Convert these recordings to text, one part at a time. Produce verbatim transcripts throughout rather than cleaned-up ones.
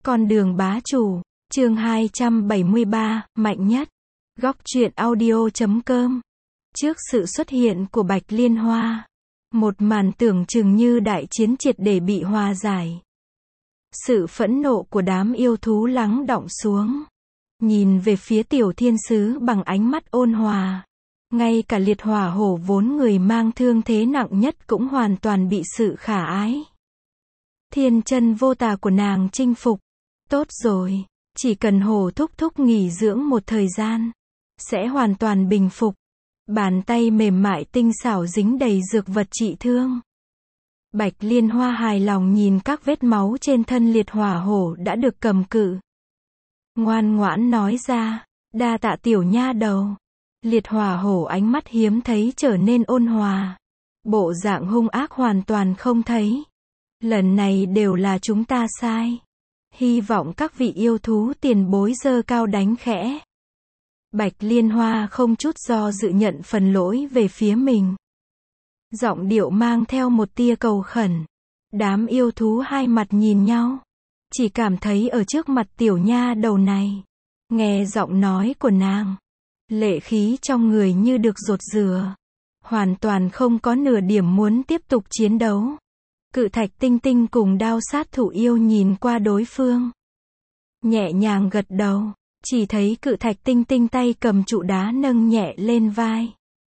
Con đường bá chủ, chương hai trăm bảy mươi ba, mạnh nhất. Góc truyện audio chấm com. Trước sự xuất hiện của Bạch Liên Hoa, một màn tưởng chừng như đại chiến triệt để bị hòa giải. Sự phẫn nộ của đám yêu thú lắng đọng xuống, nhìn về phía tiểu thiên sứ bằng ánh mắt ôn hòa. Ngay cả liệt hỏa hổ vốn người mang thương thế nặng nhất cũng hoàn toàn bị sự khả ái thiên chân vô tà của nàng chinh phục. Tốt rồi, chỉ cần hổ thúc thúc nghỉ dưỡng một thời gian, sẽ hoàn toàn bình phục. Bàn tay mềm mại tinh xảo dính đầy dược vật trị thương. Bạch Liên Hoa hài lòng nhìn các vết máu trên thân liệt hỏa hổ đã được cầm cự. Ngoan ngoãn nói ra, đa tạ tiểu nha đầu. Liệt hỏa hổ ánh mắt hiếm thấy trở nên ôn hòa. Bộ dạng hung ác hoàn toàn không thấy. Lần này đều là chúng ta sai. Hy vọng các vị yêu thú tiền bối giơ cao đánh khẽ. Bạch Liên Hoa không chút do dự nhận phần lỗi về phía mình. Giọng điệu mang theo một tia cầu khẩn. Đám yêu thú hai mặt nhìn nhau. Chỉ cảm thấy ở trước mặt tiểu nha đầu này, nghe giọng nói của nàng, lệ khí trong người như được rột rửa. Hoàn toàn không có nửa điểm muốn tiếp tục chiến đấu. Cự thạch tinh tinh cùng đao sát thủ yêu nhìn qua đối phương, nhẹ nhàng gật đầu. Chỉ thấy cự thạch tinh tinh tay cầm trụ đá nâng nhẹ lên vai.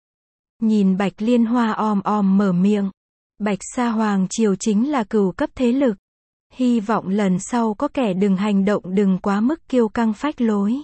Nhìn Bạch Liên Hoa om om mở miệng. Bạch Sa Hoàng Triều chính là cửu cấp thế lực. Hy vọng lần sau có kẻ đừng hành động đừng quá mức kiêu căng phách lối,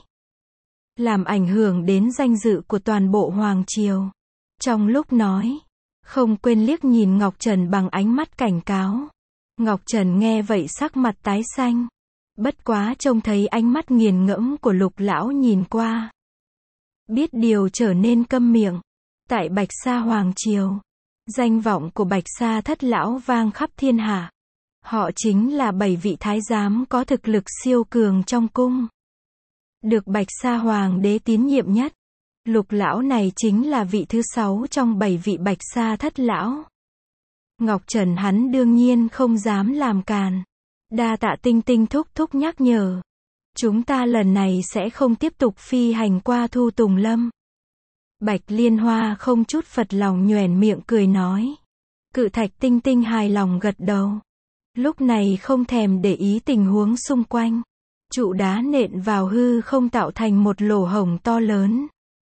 làm ảnh hưởng đến danh dự của toàn bộ Hoàng Triều. Trong lúc nói, không quên liếc nhìn Ngọc Trần bằng ánh mắt cảnh cáo. Ngọc Trần nghe vậy sắc mặt tái xanh. Bất quá trông thấy ánh mắt nghiền ngẫm của Lục lão nhìn qua, biết điều trở nên câm miệng. Tại Bạch Sa Hoàng Triều, danh vọng của Bạch Sa thất lão vang khắp thiên hạ. Họ chính là bảy vị thái giám có thực lực siêu cường trong cung, được Bạch Sa Hoàng đế tín nhiệm nhất. Lục lão này chính là vị thứ sáu trong bảy vị Bạch Sa thất lão. Ngọc Trần hắn đương nhiên không dám làm càn. Đa tạ tinh tinh thúc thúc nhắc nhở. Chúng ta lần này sẽ không tiếp tục phi hành qua Thu Tùng Lâm. Bạch Liên Hoa không chút phật lòng nhoẻn miệng cười nói. Cự thạch tinh tinh hài lòng gật đầu. Lúc này không thèm để ý tình huống xung quanh. Trụ đá nện vào hư không tạo thành một lỗ hổng to lớn.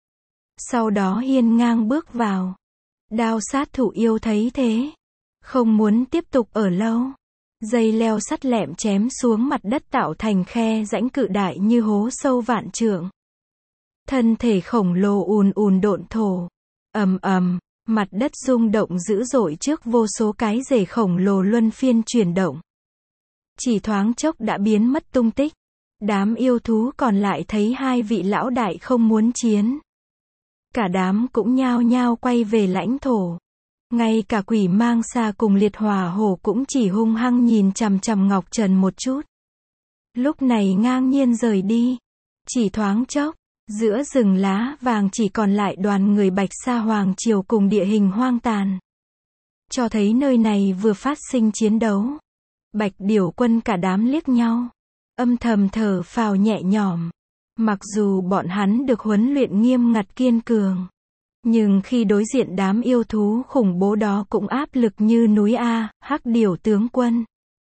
Sau đó hiên ngang bước vào. Đao sát thủ yêu thấy thế, không muốn tiếp tục ở lâu. Dây leo sắt lẹm chém xuống mặt đất tạo thành khe rãnh cự đại như hố sâu vạn trượng. Thân thể khổng lồ ùn ùn độn thổ. Ầm ầm, mặt đất rung động dữ dội trước vô số cái rể khổng lồ luân phiên chuyển động. Chỉ thoáng chốc đã biến mất tung tích. Đám yêu thú còn lại thấy hai vị lão đại không muốn chiến, cả đám cũng nhao nhao quay về lãnh thổ. Ngay cả quỷ mang xa cùng liệt hỏa hổ cũng chỉ hung hăng nhìn chằm chằm Ngọc Trần một chút. Lúc này ngang nhiên rời đi. Chỉ thoáng chốc, giữa rừng lá vàng chỉ còn lại đoàn người Bạch Sa Hoàng Triều cùng địa hình hoang tàn. Cho thấy nơi này vừa phát sinh chiến đấu. Bạch Điểu Quân cả đám liếc nhau, âm thầm thở phào nhẹ nhõm. Mặc dù bọn hắn được huấn luyện nghiêm ngặt kiên cường, nhưng khi đối diện đám yêu thú khủng bố đó cũng áp lực như núi A. Hắc Điểu tướng quân,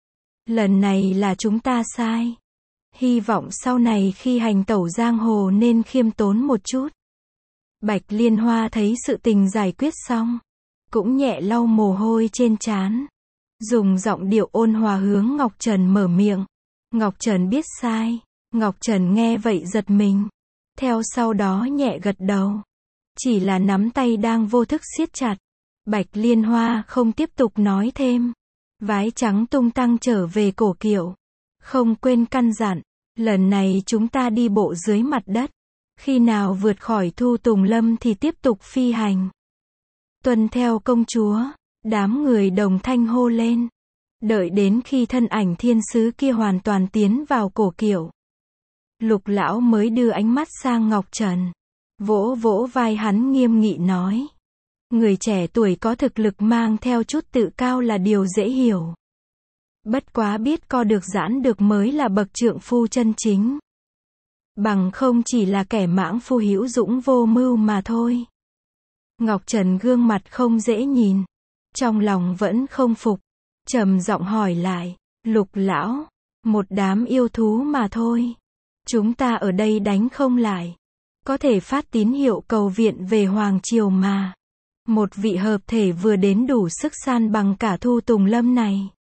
lần này là chúng ta sai. Hy vọng sau này khi hành tẩu giang hồ nên khiêm tốn một chút. Bạch Liên Hoa thấy sự tình giải quyết xong, cũng nhẹ lau mồ hôi trên trán, dùng giọng điệu ôn hòa hướng Ngọc Trần mở miệng. Ngọc Trần biết sai. Ngọc Trần nghe vậy giật mình, theo sau đó nhẹ gật đầu. Chỉ là nắm tay đang vô thức siết chặt. Bạch Liên Hoa không tiếp tục nói thêm. Vái trắng tung tăng trở về cổ kiệu. Không quên căn dặn, lần này chúng ta đi bộ dưới mặt đất. Khi nào vượt khỏi Thu Tùng Lâm thì tiếp tục phi hành. Tuân theo công chúa. Đám người đồng thanh hô lên. Đợi đến khi thân ảnh thiên sứ kia hoàn toàn tiến vào cổ kiệu, Lục lão mới đưa ánh mắt sang Ngọc Trần, vỗ vỗ vai hắn nghiêm nghị nói. Người trẻ tuổi có thực lực mang theo chút tự cao là điều dễ hiểu. Bất quá biết co được giãn được mới là bậc trượng phu chân chính. Bằng không chỉ là kẻ mãng phu hữu dũng vô mưu mà thôi. Ngọc Trần gương mặt không dễ nhìn. Trong lòng vẫn không phục. Trầm giọng hỏi lại. Lục lão, một đám yêu thú mà thôi. Chúng ta ở đây đánh không lại. Có thể phát tín hiệu cầu viện về Hoàng Triều mà. Một vị hợp thể vừa đến đủ sức san bằng cả Thu Tùng Lâm này.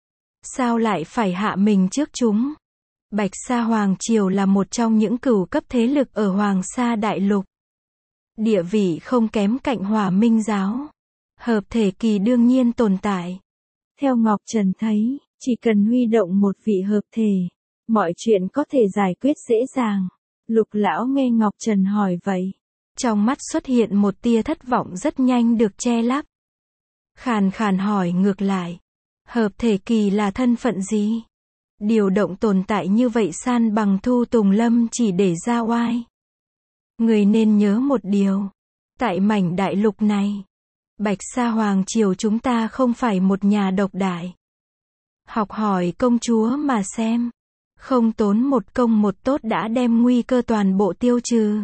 Sao lại phải hạ mình trước chúng? Bạch Sa Hoàng Triều là một trong những cửu cấp thế lực ở Hoàng Sa Đại Lục. Địa vị không kém cạnh Hỏa Minh Giáo. Hợp thể kỳ đương nhiên tồn tại. Theo Ngọc Trần thấy, chỉ cần huy động một vị hợp thể, mọi chuyện có thể giải quyết dễ dàng. Lục lão nghe Ngọc Trần hỏi vậy. Trong mắt xuất hiện một tia thất vọng rất nhanh được che lấp. Khàn khàn hỏi ngược lại. Hợp thể kỳ là thân phận gì? Điều động tồn tại như vậy san bằng Thu Tùng Lâm chỉ để ra oai. Người nên nhớ một điều. Tại mảnh đại lục này, Bạch Sa Hoàng Triều chúng ta không phải một nhà độc đại. Học hỏi công chúa mà xem. Không tốn một công một tốt đã đem nguy cơ toàn bộ tiêu trừ.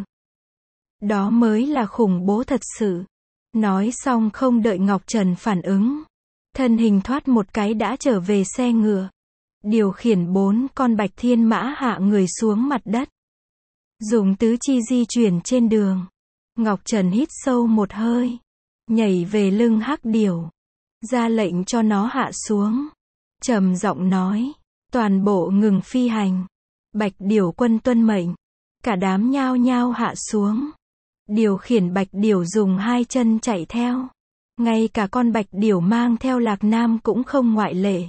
Đó mới là khủng bố thật sự. Nói xong không đợi Ngọc Trần phản ứng. Thân hình thoát một cái đã trở về xe ngựa. Điều khiển bốn con bạch thiên mã hạ người xuống mặt đất. Dùng tứ chi di chuyển trên đường. Ngọc Trần hít sâu một hơi. Nhảy về lưng hắc điểu. Ra lệnh cho nó hạ xuống. Trầm giọng nói. Toàn bộ ngừng phi hành. Bạch điểu quân tuân mệnh. Cả đám nhao nhao hạ xuống. Điều khiển bạch điểu dùng hai chân chạy theo. Ngay cả con bạch điểu mang theo Lạc Nam cũng không ngoại lệ.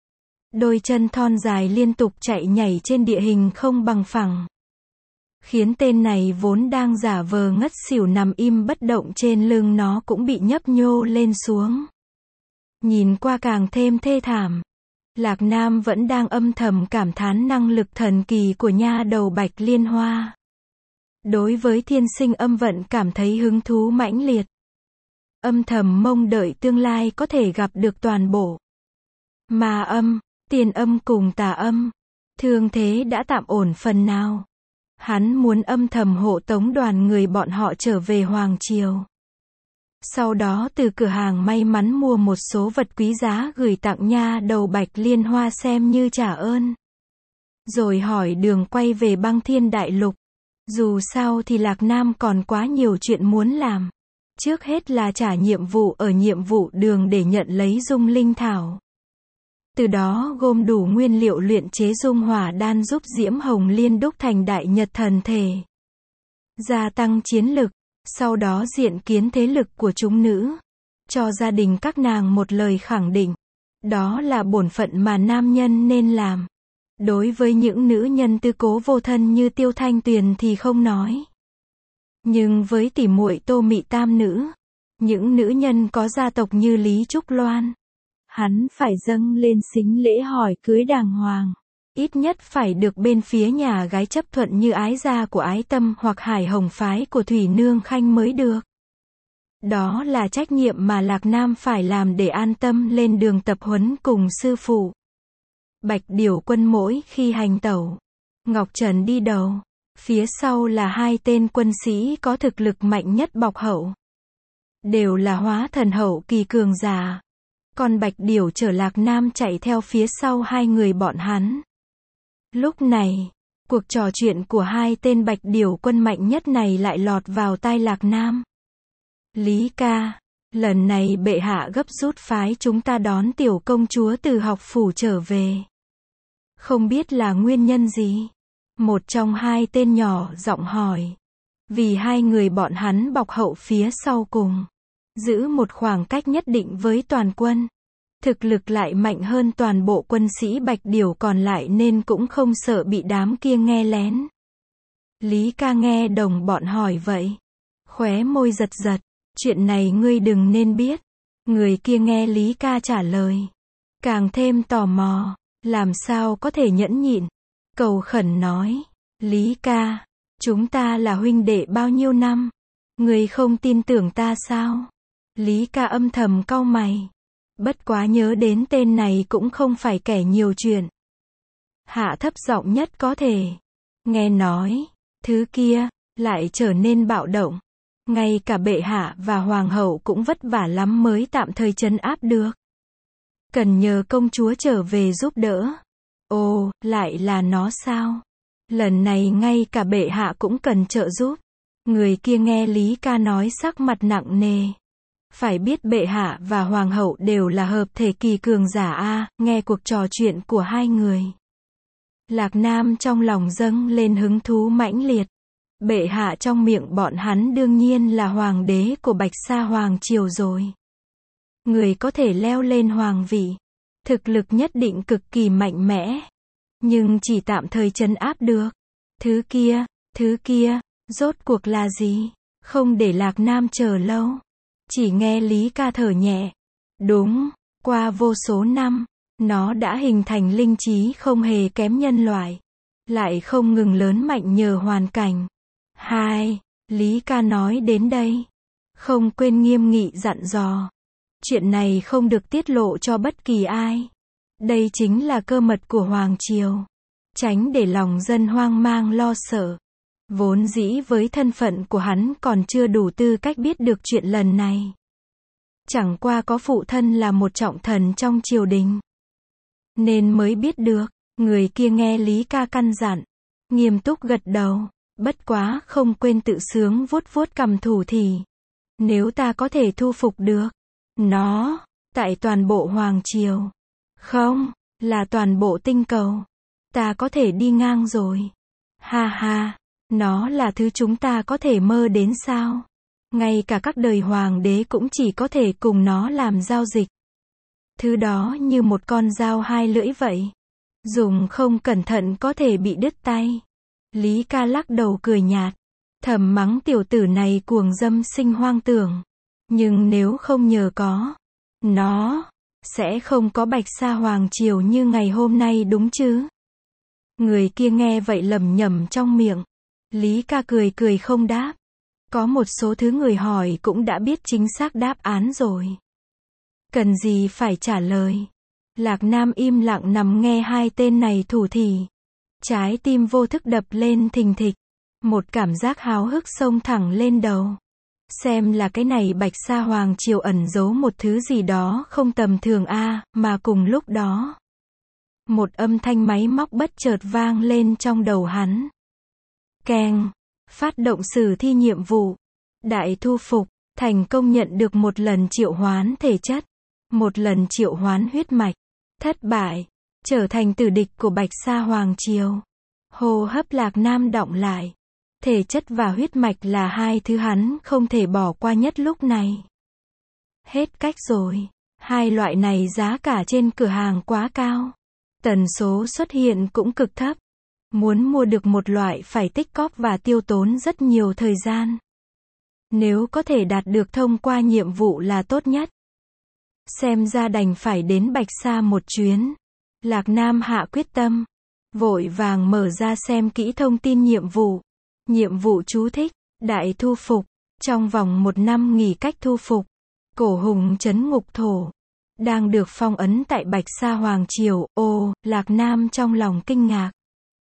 Đôi chân thon dài liên tục chạy nhảy trên địa hình không bằng phẳng. Khiến tên này vốn đang giả vờ ngất xỉu nằm im bất động trên lưng nó cũng bị nhấp nhô lên xuống. Nhìn qua càng thêm thê thảm. Lạc Nam vẫn đang âm thầm cảm thán năng lực thần kỳ của nha đầu Bạch Liên Hoa. Đối với thiên sinh âm vận cảm thấy hứng thú mãnh liệt. Âm thầm mong đợi tương lai có thể gặp được toàn bộ ma âm, tiền âm cùng tà âm. Thương thế đã tạm ổn phần nào. Hắn muốn âm thầm hộ tống đoàn người bọn họ trở về Hoàng Triều. Sau đó từ cửa hàng may mắn mua một số vật quý giá gửi tặng nha đầu Bạch Liên Hoa xem như trả ơn. Rồi hỏi đường quay về Băng Thiên Đại Lục. Dù sao thì Lạc Nam còn quá nhiều chuyện muốn làm. Trước hết là trả nhiệm vụ ở nhiệm vụ đường để nhận lấy dung linh thảo. Từ đó gom đủ nguyên liệu luyện chế dung hỏa đan giúp Diễm Hồng Liên đúc thành đại nhật thần thể. Gia tăng chiến lực, sau đó diện kiến thế lực của chúng nữ. Cho gia đình các nàng một lời khẳng định. Đó là bổn phận mà nam nhân nên làm. Đối với những nữ nhân tư cố vô thân như Tiêu Thanh Tuyền thì không nói. Nhưng với tỷ muội Tô Mị tam nữ, những nữ nhân có gia tộc như Lý Trúc Loan, hắn phải dâng lên sính lễ hỏi cưới đàng hoàng. Ít nhất phải được bên phía nhà gái chấp thuận như Ái gia của Ái Tâm hoặc Hải Hồng phái của Thủy Nương Khanh mới được. Đó là trách nhiệm mà Lạc Nam phải làm để an tâm lên đường tập huấn cùng sư phụ. Bạch Điểu quân mỗi khi hành tẩu, Ngọc Trần đi đầu, phía sau là hai tên quân sĩ có thực lực mạnh nhất bọc hậu. Đều là hóa thần hậu kỳ cường giả. Còn Bạch Điểu chở Lạc Nam chạy theo phía sau hai người bọn hắn. Lúc này, cuộc trò chuyện của hai tên Bạch Điểu quân mạnh nhất này lại lọt vào tai Lạc Nam. Lý ca, lần này bệ hạ gấp rút phái chúng ta đón tiểu công chúa từ học phủ trở về. Không biết là nguyên nhân gì? Một trong hai tên nhỏ giọng hỏi. Vì hai người bọn hắn bọc hậu phía sau cùng. Giữ một khoảng cách nhất định với toàn quân. Thực lực lại mạnh hơn toàn bộ quân sĩ Bạch Điểu còn lại nên cũng không sợ bị đám kia nghe lén. Lý ca nghe đồng bọn hỏi vậy. Khóe môi giật giật. Chuyện này ngươi đừng nên biết. Người kia nghe Lý ca trả lời. Càng thêm tò mò. Làm sao có thể nhẫn nhịn. Cầu khẩn nói. Lý ca. Chúng ta là huynh đệ bao nhiêu năm. Ngươi không tin tưởng ta sao? Lý ca âm thầm cau mày. Bất quá nhớ đến tên này cũng không phải kẻ nhiều chuyện. Hạ thấp giọng nhất có thể. Nghe nói, thứ kia, lại trở nên bạo động. Ngay cả bệ hạ và hoàng hậu cũng vất vả lắm mới tạm thời trấn áp được. Cần nhờ công chúa trở về giúp đỡ. Ồ, lại là nó sao? Lần này ngay cả bệ hạ cũng cần trợ giúp. Người kia nghe Lý Ca nói sắc mặt nặng nề. Phải biết bệ hạ và hoàng hậu đều là hợp thể kỳ cường giả a, nghe cuộc trò chuyện của hai người. Lạc Nam trong lòng dâng lên hứng thú mãnh liệt. Bệ hạ trong miệng bọn hắn đương nhiên là hoàng đế của Bạch Sa Hoàng Triều rồi. Người có thể leo lên hoàng vị. Thực lực nhất định cực kỳ mạnh mẽ. Nhưng chỉ tạm thời trấn áp được. Thứ kia, thứ kia, rốt cuộc là gì? Không để Lạc Nam chờ lâu. Chỉ nghe Lý Ca thở nhẹ. Đúng, qua vô số năm, nó đã hình thành linh trí không hề kém nhân loại. Lại không ngừng lớn mạnh nhờ hoàn cảnh. Hai, Lý Ca nói đến đây. Không quên nghiêm nghị dặn dò. Chuyện này không được tiết lộ cho bất kỳ ai. Đây chính là cơ mật của Hoàng Triều. Tránh để lòng dân hoang mang lo sợ. Vốn dĩ với thân phận của hắn còn chưa đủ tư cách biết được chuyện lần này. Chẳng qua có phụ thân là một trọng thần trong triều đình. Nên mới biết được. Người kia nghe Lý Ca căn dặn. Nghiêm túc gật đầu. Bất quá không quên tự sướng vuốt vuốt cằm thủ thỉ. Nếu ta có thể thu phục được nó, tại toàn bộ Hoàng Triều. Không, là toàn bộ tinh cầu. Ta có thể đi ngang rồi. Ha ha, nó là thứ chúng ta có thể mơ đến sao? Ngay cả các đời hoàng đế cũng chỉ có thể cùng nó làm giao dịch. Thứ đó như một con dao hai lưỡi vậy. Dùng không cẩn thận có thể bị đứt tay. Lý Ca lắc đầu cười nhạt. Thầm mắng tiểu tử này cuồng dâm sinh hoang tưởng. Nhưng nếu không nhờ có nó, sẽ không có Bạch Sa Hoàng Triều như ngày hôm nay đúng chứ? Người kia nghe vậy lẩm nhẩm trong miệng. Lý Ca cười cười không đáp. Có một số thứ người hỏi cũng đã biết chính xác đáp án rồi. Cần gì phải trả lời. Lạc Nam im lặng nằm nghe hai tên này thủ thỉ. Trái tim vô thức đập lên thình thịch. Một cảm giác háo hức xông thẳng lên đầu. Xem là cái này Bạch Sa Hoàng Triều ẩn giấu một thứ gì đó không tầm thường a, mà cùng lúc đó. Một âm thanh máy móc bất chợt vang lên trong đầu hắn. Keng, phát động sử thi nhiệm vụ. Đại thu phục, thành công nhận được một lần triệu hoán thể chất. Một lần triệu hoán huyết mạch. Thất bại, trở thành tử địch của Bạch Sa Hoàng Triều. Hô hấp Lạc Nam đọng lại. Thể chất và huyết mạch là hai thứ hắn không thể bỏ qua nhất lúc này. Hết cách rồi. Hai loại này giá cả trên cửa hàng quá cao. Tần số xuất hiện cũng cực thấp. Muốn mua được một loại phải tích cóp và tiêu tốn rất nhiều thời gian. Nếu có thể đạt được thông qua nhiệm vụ là tốt nhất. Xem ra đành phải đến Bạch Sa một chuyến. Lạc Nam hạ quyết tâm. Vội vàng mở ra xem kỹ thông tin nhiệm vụ. Nhiệm vụ chú thích. Đại thu phục. Trong vòng một năm nghỉ cách thu phục. Cổ hùng trấn ngục thổ. Đang được phong ấn tại Bạch Sa Hoàng Triều. Ô, Lạc Nam trong lòng kinh ngạc.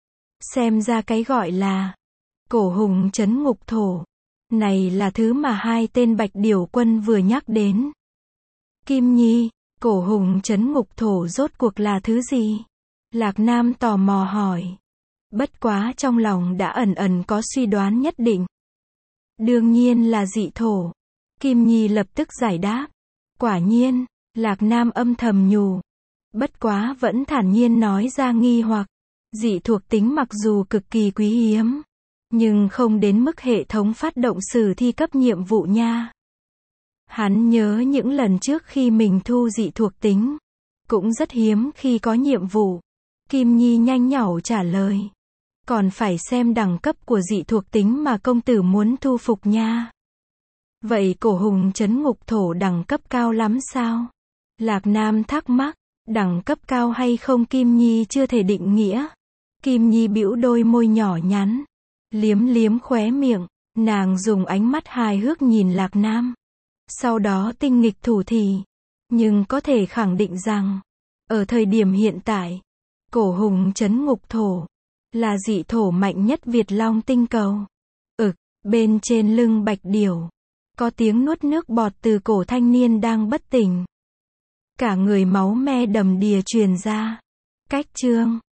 Xem ra cái gọi là cổ hùng trấn ngục thổ. Này là thứ mà hai tên Bạch Điểu Quân vừa nhắc đến. Kim Nhi, cổ hùng trấn ngục thổ rốt cuộc là thứ gì? Lạc Nam tò mò hỏi. Bất quá trong lòng đã ẩn ẩn có suy đoán nhất định. Đương nhiên là dị thổ. Kim Nhi lập tức giải đáp. Quả nhiên, Lạc Nam âm thầm nhủ. Bất quá vẫn thản nhiên nói ra nghi hoặc. Dị thuộc tính mặc dù cực kỳ quý hiếm. Nhưng không đến mức hệ thống phát động sử thi cấp nhiệm vụ nha. Hắn nhớ những lần trước khi mình thu dị thuộc tính. Cũng rất hiếm khi có nhiệm vụ. Kim Nhi nhanh nhảu trả lời. Còn phải xem đẳng cấp của dị thuộc tính mà công tử muốn thu phục nha. Vậy cổ hùng trấn ngục thổ đẳng cấp cao lắm sao? Lạc Nam thắc mắc. Đẳng cấp cao hay không Kim Nhi chưa thể định nghĩa. Kim Nhi bĩu đôi môi nhỏ nhắn. Liếm liếm khóe miệng. Nàng dùng ánh mắt hài hước nhìn Lạc Nam. Sau đó tinh nghịch thủ thỉ. Nhưng có thể khẳng định rằng, ở thời điểm hiện tại, cổ hùng trấn ngục thổ, là dị thổ mạnh nhất Việt Long tinh cầu. Ực, bên trên lưng Bạch Điểu, có tiếng nuốt nước bọt từ cổ thanh niên đang bất tỉnh. Cả người máu me đầm đìa truyền ra. Cách chương